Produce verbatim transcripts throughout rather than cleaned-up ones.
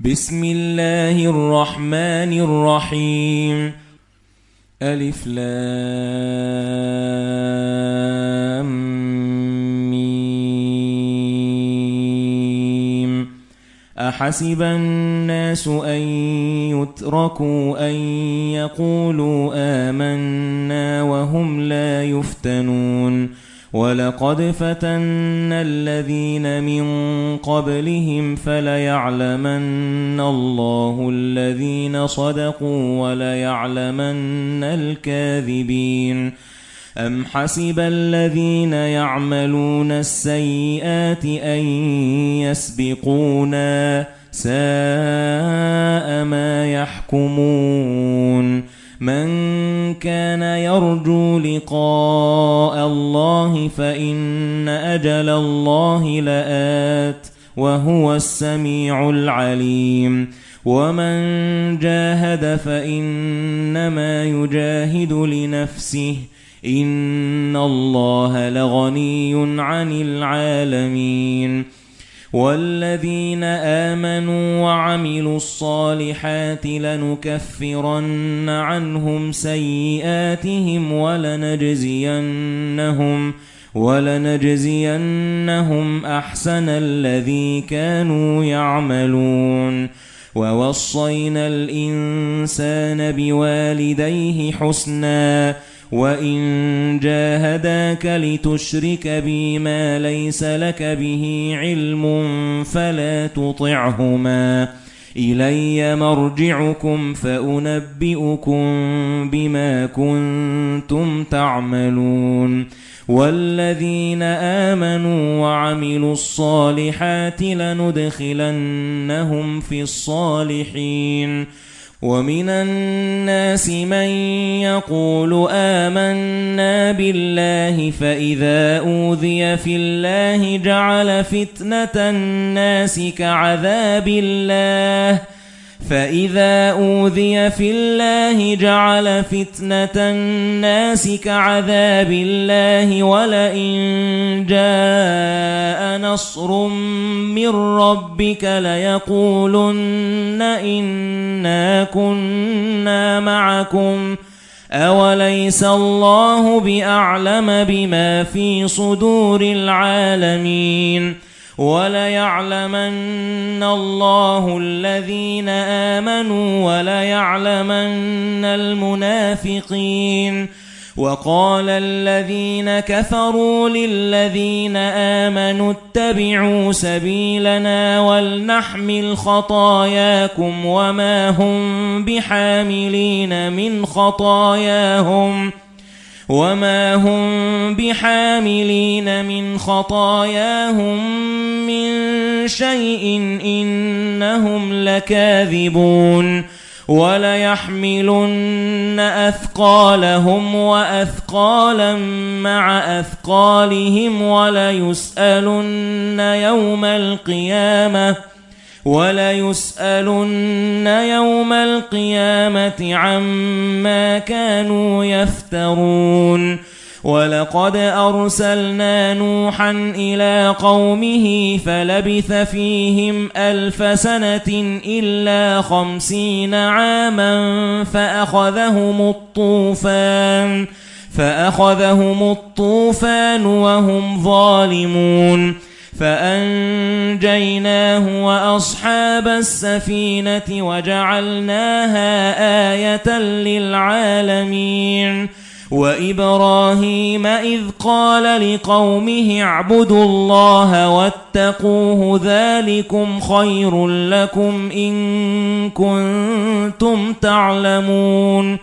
بسم الله الرحمن الرحيم. ألف لام ميم. أحسب الناس أن يتركوا أن يقولوا آمنا وهم لا يفتنون ولقد فتنا الذين من قبلهم فليعلمن الله الذين صدقوا وليعلمن الكاذبين. أم حسب الذين يعملون السيئات أن يسبقونا ساء ما يحكمون. من كان يرجو لقاء الله فإن أجل الله لآت وهو السميع العليم. ومن جاهد فإنما يجاهد لنفسه إن الله لغني عن العالمين. والذين آمنوا وعملوا الصالحات لنكفرن عنهم سيئاتهم ولنجزينهم ولنجزينهم أحسن الذي كانوا يعملون. ووصينا الإنسان بوالديه حسنا وإن جاهداك لتشرك بي ما ليس لك به علم فلا تطعهما إلي مرجعكم فأنبئكم بما كنتم تعملون. والذين آمنوا وعملوا الصالحات لندخلنهم في الصالحين. ومن الناس من يقول آمنا بالله فإذا أوذي في الله جعل فتنة الناس كعذاب الله فإذا أوذي في الله جعل فتنة الناس كعذاب الله ولئن جاء نصر من ربك ليقولن إنا كنا معكم أوليس الله بأعلم بما في صدور العالمين. وليعلمن الله الذين آمنوا وليعلمن المنافقين. وقال الذين كفروا للذين آمنوا اتبعوا سبيلنا ولنحمل خطاياكم وما هم بحاملين من خطاياهم وما هم بحاملين من خطاياهم من شيء إنهم لكاذبون. وليحملن أثقالهم وأثقالا مع أثقالهم وليسألن يوم القيامة وليسألن يوم القيامة عما كانوا يفترون. ولقد أرسلنا نوحا إلى قومه فلبث فيهم ألف سنة إلا خمسين عاما فأخذهم الطوفان فأخذهم الطوفان وهم ظالمون فأنجيناه وأصحاب السفينة وجعلناها آية للعالمين. وإبراهيم إذ قال لقومه اعبدوا الله واتقوه ذلكم خير لكم إن كنتم تعلمون.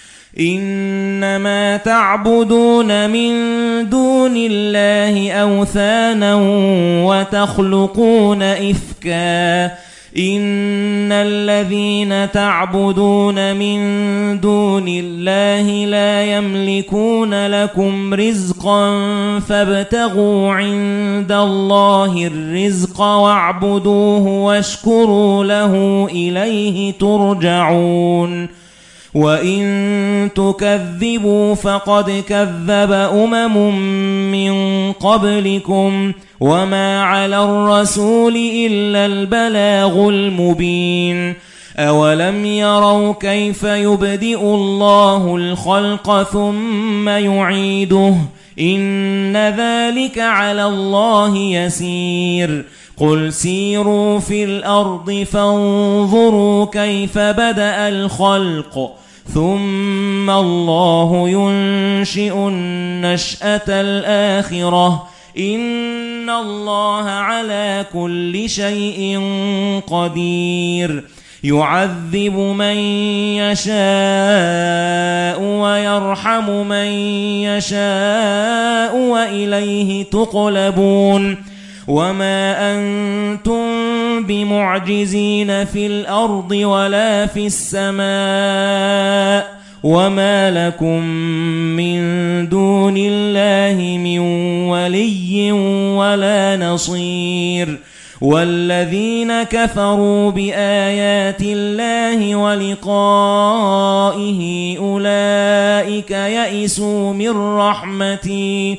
إنما تعبدون من دون الله أوثانا وتخلقون إفكا إن الذين تعبدون من دون الله لا يملكون لكم رزقا فابتغوا عند الله الرزق واعبدوه واشكروا له إليه ترجعون. وَإِن تُكَذِّبُوا فَقَدْ كَذَّبَ أُمَمٌ مِّن قَبْلِكُمْ وَمَا عَلَى الرَّسُولِ إِلَّا الْبَلَاغُ الْمُبِينُ أَوَلَمْ يَرَوْا كَيْفَ يُبْدِئُ اللَّهُ الْخَلْقَ ثُمَّ يُعِيدُهُ إِنَّ ذَلِكَ عَلَى اللَّهِ يَسِيرٌ قُلْ سِيرُوا فِي الْأَرْضِ فَانظُرُوا كَيْفَ بَدَأَ الْخَلْقَ ثُمَّ اللَّهُ يُنشِئُ النَّشْأَةَ الْآخِرَةَ إِنَّ اللَّهَ عَلَى كُلِّ شَيْءٍ قَدِيرٌ يُعَذِّبُ مَن يَشَاءُ وَيَرْحَمُ مَن يَشَاءُ وَإِلَيْهِ تُقْلَبُونَ وَمَا أَنْتُمْ بِمُعْجِزِينَ فِي الْأَرْضِ وَلَا فِي السَّمَاءِ وَمَا لَكُمْ مِنْ دُونِ اللَّهِ مِنْ وَلِيٍّ وَلَا نَصِيرٍ وَالَّذِينَ كَفَرُوا بِآيَاتِ اللَّهِ وَلِقَائِهِ أُولَئِكَ يَئِسُوا مِنْ رَحْمَتِي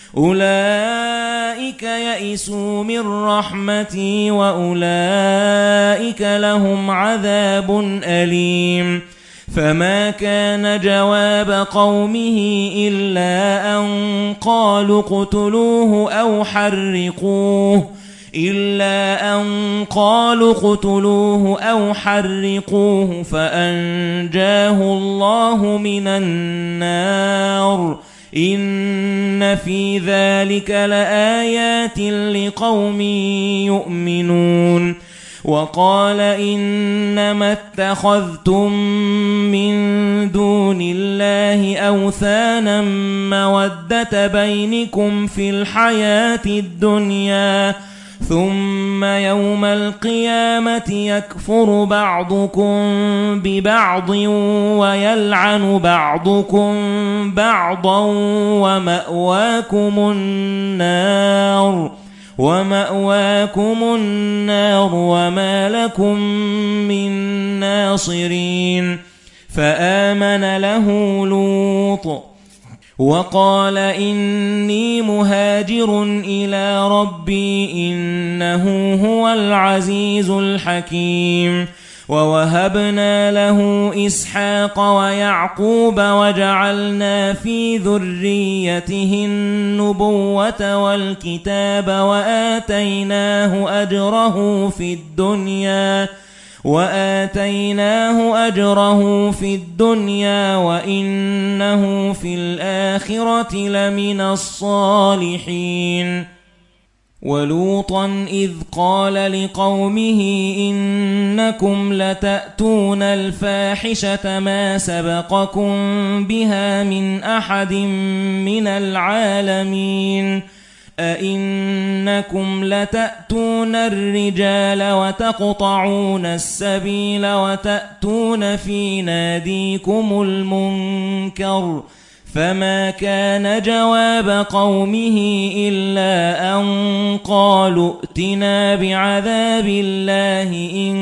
أُولَئِكَ يَئِسُوا مِنْ رَحْمَتِي وَأُولَئِكَ لَهُمْ عَذَابٌ أَلِيمٌ فَمَا كَانَ جَوَابَ قَوْمِهِ إِلَّا أَن قَالُوا اقْتُلُوهُ أَوْ حَرِّقُوهُ إِلَّا أَن قَالُوا اقْتُلُوهُ أَوْ حَرِّقُوهُ فَأَنجَاهُ اللَّهُ مِنَ النَّارِ إِنَّ فِي ذَلِكَ لَآيَاتٍ لِقَوْمٍ يُؤْمِنُونَ وَقَالَ إِنَّمَا اتَّخَذْتُم مِّن دُونِ اللَّهِ أَوْثَانًا مَّوَدَّةَ بَيْنِكُمْ فِي الْحَيَاةِ الدُّنْيَا ثُمَّ يَوْمَ الْقِيَامَةِ يَكْفُرُ بَعْضُكُم بِبَعْضٍ وَيَلْعَنُ بَعْضُكُم بَعْضًا وَمَأْوَاكُمُ النَّارُ وَمَأْوَاكُمُ النَّارُ وَمَا لَكُم مِّن نَّاصِرِينَ فَآمَنَ لَهُ لُوطٌ وَقَالَ إِنِّي مُهَاجِرٌ إِلَى رَبِّي إِنَّهُ هُوَ الْعَزِيزُ الْحَكِيمُ وَوَهَبْنَا لَهُ إِسْحَاقَ وَيَعْقُوبَ وَجَعَلْنَا فِي ذُرِّيَّتِهِ النُّبُوَّةَ وَالْكِتَابَ وَآتَيْنَاهُ أَجْرَهُ فِي الدُّنْيَا وَآتَيْنَاهُ أَجْرَهُ فِي الدُّنْيَا وَإِنَّهُ فِي الْآخِرَةِ لَمِنَ الصَّالِحِينَ وَلُوطًا إِذْ قَالَ لِقَوْمِهِ إِنَّكُمْ لَتَأْتُونَ الْفَاحِشَةَ مَا سَبَقَكُمْ بِهَا مِنْ أَحَدٍ مِنَ الْعَالَمِينَ أَئِنَّكُمْ لَتَأْتُونَ الرِّجَالَ وَتَقْطَعُونَ السَّبِيلَ وَتَأْتُونَ فِي نَادِيكُمُ الْمُنكَرَ فَمَا كَانَ جَوَابَ قَوْمِهِ إِلَّا أَن قَالُوا ائْتِنَا بِعَذَابِ اللَّهِ إِن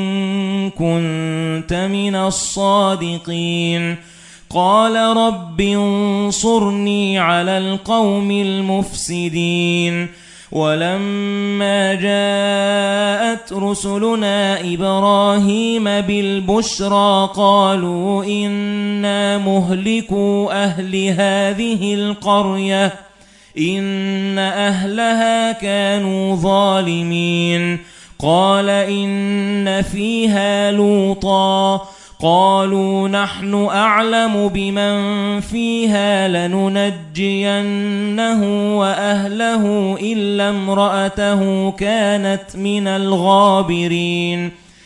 كُنتَ مِنَ الصَّادِقِينَ قَالَ رَبِّ انصُرْنِي عَلَى الْقَوْمِ الْمُفْسِدِينَ وَلَمَّا جَاءَتْ رُسُلُنَا إِبْرَاهِيمَ بِالْبُشْرَى قَالُوا إِنَّا مُهْلِكُو أَهْلِ هَذِهِ الْقَرْيَةِ إِنَّ أَهْلَهَا كَانُوا ظَالِمِينَ قَالَ إِنَّ فِيهَا لُوطًا قَالُوا نَحْنُ أَعْلَمُ بِمَنْ فِيهَا لَنُنَجِّيَنَّهُ وَأَهْلَهُ إِلَّا امْرَأَتَهُ كَانَتْ مِنَ الْغَابِرِينَ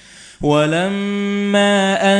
وَلَمَّا أَنْ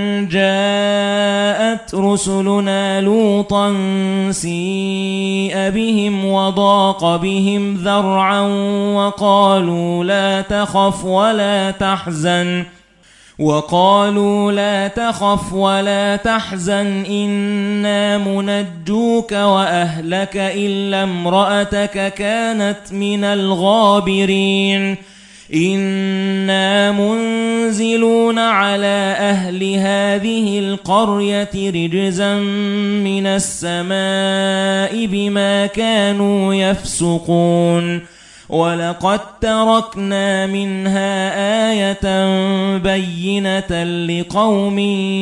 جَاءَتْ رُسُلُنَا لُوطًا سِيءَ بِهِمْ وَضَاقَ بِهِمْ ذَرْعًا وَقَالُوا لَا تَخَفْ وَلَا تَحْزَنْ وَقَالُوا لَا تَخَفْ وَلَا تَحْزَنْ إِنَّا مُنَجُّوكَ وَأَهْلَكَ إِلَّا امْرَأَتَكَ كَانَتْ مِنَ الْغَابِرِينَ إنا منزلون على أهل هذه القرية رجزا من السماء بما كانوا يفسقون ولقد تركنا منها آية بينة لقوم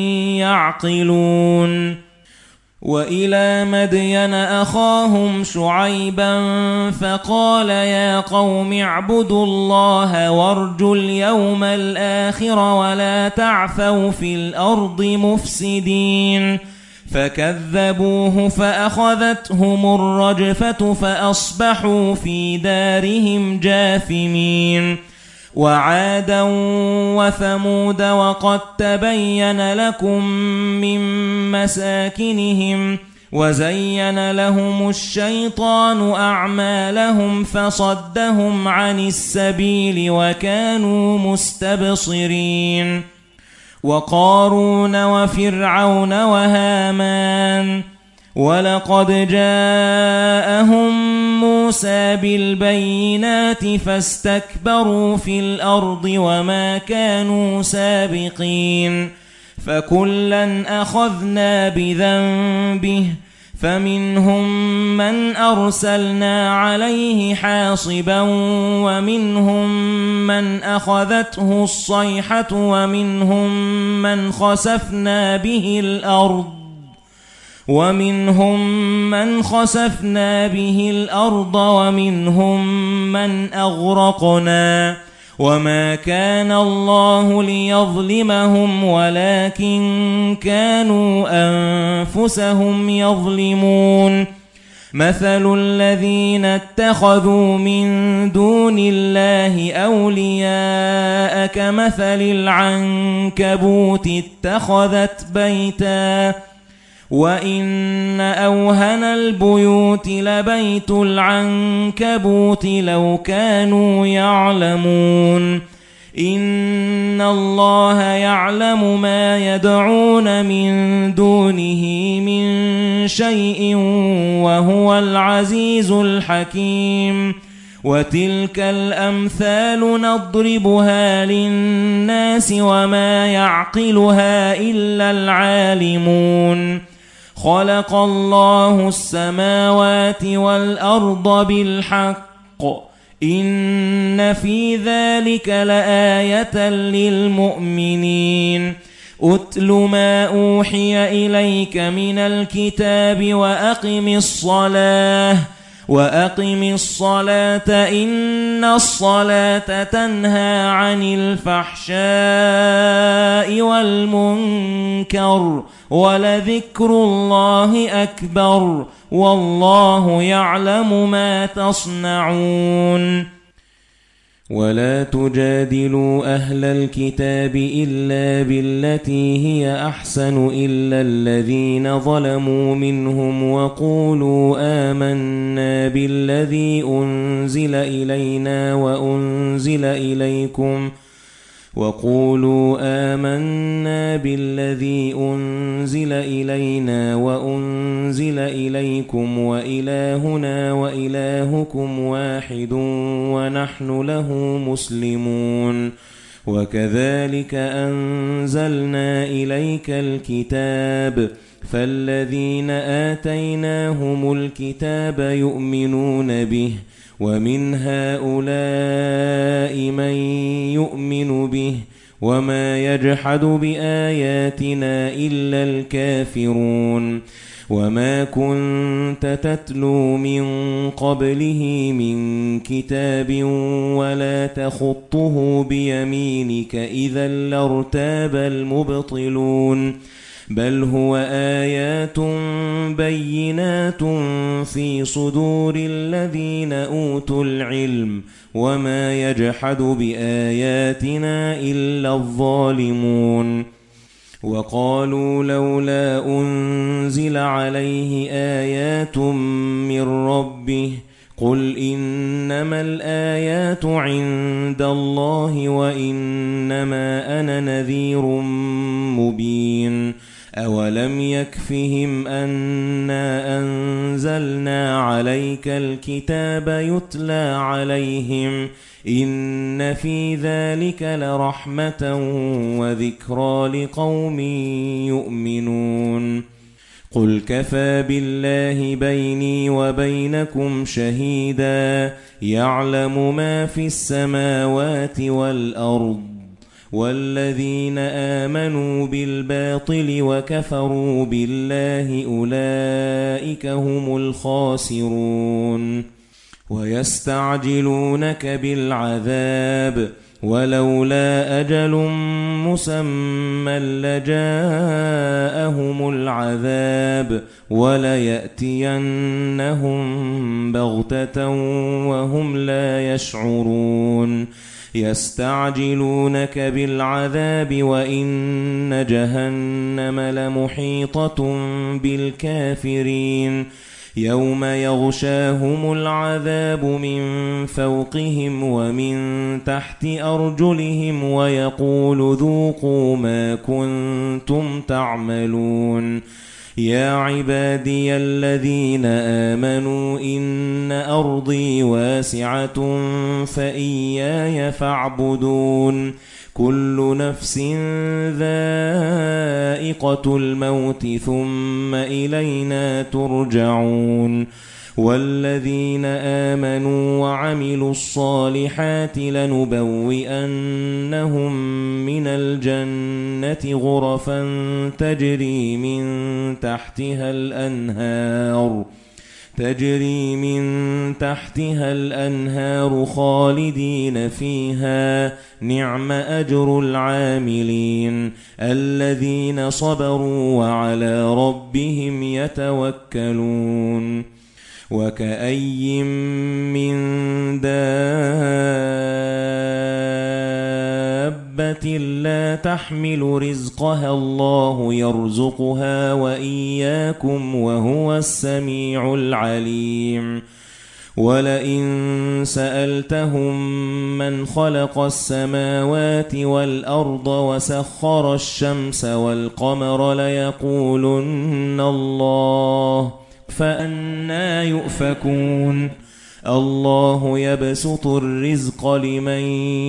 يعقلون وإلى مدين أخاهم شعيبا فقال يا قوم اعبدوا الله وارجوا اليوم الآخر ولا تعثوا في الأرض مفسدين فكذبوه فأخذتهم الرجفة فأصبحوا في دارهم جاثمين وعادا وثمود وقد تبين لكم من مساكنهم وزين لهم الشيطان أعمالهم فصدهم عن السبيل وكانوا مستبصرين وقارون وفرعون وهامان ولقد جاءهم موسى بالبينات فاستكبروا في الأرض وما كانوا سابقين فكلا أخذنا بذنبه فمنهم من أرسلنا عليه حاصبا ومنهم من أخذته الصيحة ومنهم من خسفنا به الأرض ومنهم من خسفنا به الأرض ومنهم من أغرقنا وما كان الله ليظلمهم ولكن كانوا أنفسهم يظلمون مثل الذين اتخذوا من دون الله أولياء كمثل العنكبوت اتخذت بيتا وإن أوهن البيوت لبيت العنكبوت لو كانوا يعلمون إن الله يعلم ما يدعون من دونه من شيء وهو العزيز الحكيم وتلك الأمثال نضربها للناس وما يعقلها إلا العالمون خلق الله السماوات والأرض بالحق إن في ذلك لآية للمؤمنين أتل ما أوحي إليك من الكتاب وأقم الصلاة وأقم الصلاة إن الصلاة تنهى عن الفحشاء والمنكر ولذكر الله أكبر والله يعلم ما تصنعون ولا تجادلوا أهل الكتاب إلا بالتي هي أحسن إلا الذين ظلموا منهم وقولوا آمنا بالذي أنزل إلينا وأنزل إليكم وقولوا آمنا بالذي أنزل إلينا وأنزل إليكم وإلهنا وإلهكم واحد ونحن له مسلمون وكذلك أنزلنا إليك الكتاب فالذين آتيناهم الكتاب يؤمنون به ومن هؤلاء من يؤمن به وما يجحد بآياتنا إلا الكافرون وما كنت تتلو من قبله من كتاب ولا تخطه بيمينك إذا لارتاب المبطلون بل هو آيات بينات في صدور الذين أوتوا العلم وما يجحد بآياتنا إلا الظالمون وقالوا لولا أنزل عليه آيات من ربه قل إنما الآيات عند الله وإنما أنا نذير مبين أَوَلَمْ يَكْفِهِمْ أَنَّا أَنزَلْنَا عَلَيْكَ الْكِتَابَ يُتْلَى عَلَيْهِمْ إِنَّ فِي ذَلِكَ لَرَحْمَةً وَذِكْرَى لِقَوْمٍ يُؤْمِنُونَ قُلْ كَفَى بِاللَّهِ بَيْنِي وَبَيْنَكُمْ شَهِيدًا يَعْلَمُ مَا فِي السَّمَاوَاتِ وَالْأَرْضِ وَالَّذِينَ آمَنُوا بِالْبَاطِلِ وَكَفَرُوا بِاللَّهِ أُولَئِكَ هُمُ الْخَاسِرُونَ وَيَسْتَعْجِلُونَكَ بِالْعَذَابِ وَلَوْلَا أَجَلٌ مُّسَمًّى لَّجَاءَهُمُ الْعَذَابُ وَلَيَأْتِيَنَّهُم بَغْتَةً وَهُمْ لَا يَشْعُرُونَ يَسْتَعْجِلُونَكَ بِالْعَذَابِ وَإِنَّ جَهَنَّمَ لَمُحِيطَةٌ بِالْكَافِرِينَ يَوْمَ يَغْشَاهُمُ الْعَذَابُ مِنْ فَوْقِهِمْ وَمِنْ تَحْتِ أَرْجُلِهِمْ وَيَقُولُ ذُوقُوا مَا كُنْتُمْ تَعْمَلُونَ يَا عِبَادِيَ الَّذِينَ آمَنُوا إِنَّ أَرْضِي وَاسِعَةٌ فَإِيَّايَ فَاعْبُدُونِ كُلُّ نَفْسٍ ذَائِقَةُ الْمَوْتِ ثُمَّ إِلَيْنَا تُرْجَعُونَ وَالَّذِينَ آمَنُوا وَعَمِلُوا الصَّالِحَاتِ لَنُبَوِّئَنَّهُم مِّنَ الْجَنَّةِ غُرَفًا تَجْرِي مِن تَحْتِهَا الْأَنْهَارُ تَجْرِي مِن تَحْتِهَا الْأَنْهَارُ خَالِدِينَ فِيهَا نِعْمَ أَجْرُ الْعَامِلِينَ الَّذِينَ صَبَرُوا وَعَلَى رَبِّهِمْ يَتَوَكَّلُونَ وَكَأَيٍّن مِّن دَابَّةٍ لَّا تَحْمِلُ رِزْقَهَا اللَّهُ يَرْزُقُهَا وَإِيَّاكُمْ وَهُوَ السَّمِيعُ الْعَلِيمُ وَلَئِن سَأَلْتَهُم مَّنْ خَلَقَ السَّمَاوَاتِ وَالْأَرْضَ وَسَخَّرَ الشَّمْسَ وَالْقَمَرَ لَيَقُولُنَّ اللَّهُ فَأَنَّىٰ يُؤْفَكُونَ اللَّهُ يَبْسُطُ الرِّزْقَ لِمَن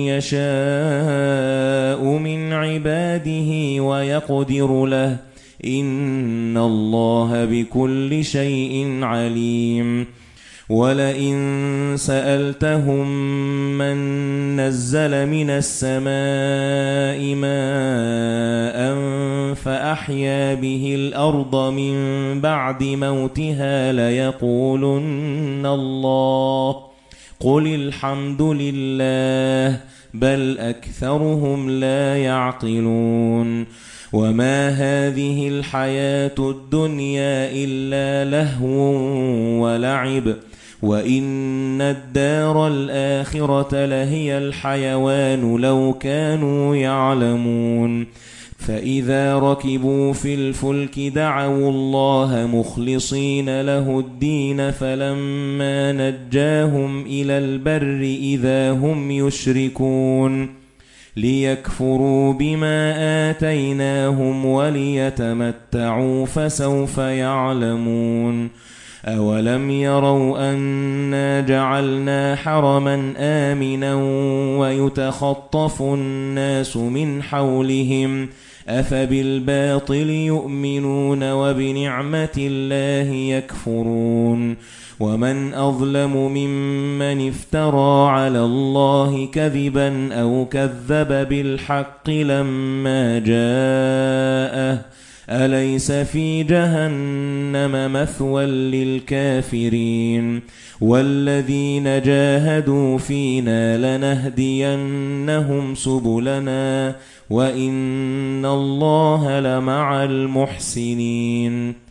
يَشَاءُ مِنْ عِبَادِهِ وَيَقْدِرُ لَهُ إِنَّ اللَّهَ بِكُلِّ شَيْءٍ عَلِيمٌ وَلَئِن سَأَلْتَهُم مَّن نَّزَّلَ مِنَ السَّمَاءِ مَاءً فَأَحْيَا بِهِ الْأَرْضَ مِن بَعْدِ مَوْتِهَا لَيَقُولُنَّ اللَّهُ قُلِ الْحَمْدُ لِلَّهِ بَلْ أَكْثَرُهُمْ لَا يَعْقِلُونَ وَمَا هَٰذِهِ الْحَيَاةُ الدُّنْيَا إِلَّا لَهْوٌ وَلَعِبٌ وَإِنَّ الدَّارَ الْآخِرَةَ لَهِيَ الْحَيَوَانُ لَوْ كَانُوا يَعْلَمُونَ فَإِذَا رَكِبُوا فِي الْفُلْكِ دَعَوُا اللَّهَ مُخْلِصِينَ لَهُ الدِّينَ فَلَمَّا نَجَّاهُمْ إِلَى الْبَرِّ إِذَا هُمْ يُشْرِكُونَ لِيَكْفُرُوا بِمَا آتَيْنَاهُمْ وَلِيَتَمَتَّعُوا فَسَوْفَ يَعْلَمُونَ أَوَلَمْ يَرَوْا أَنَّا جَعَلْنَا حَرَمًا آمِنًا وَيُتَخَطَّفُ النَّاسُ مِنْ حَوْلِهِمْ أَفَبِالْبَاطِلِ يُؤْمِنُونَ وَبِنِعْمَةِ اللَّهِ يَكْفُرُونَ وَمَنْ أَظْلَمُ مِمَّنِ افْتَرَى عَلَى اللَّهِ كَذِبًا أَوْ كَذَّبَ بِالْحَقِّ لَمَّا جَاءَهُ أَلَيْسَ فِي جَهَنَّمَ مَثْوًى لِلْكَافِرِينَ وَالَّذِينَ جَاهَدُوا فِينَا لَنَهْدِيَنَّهُمْ سُبُلَنَا وَإِنَّ اللَّهَ لَمَعَ الْمُحْسِنِينَ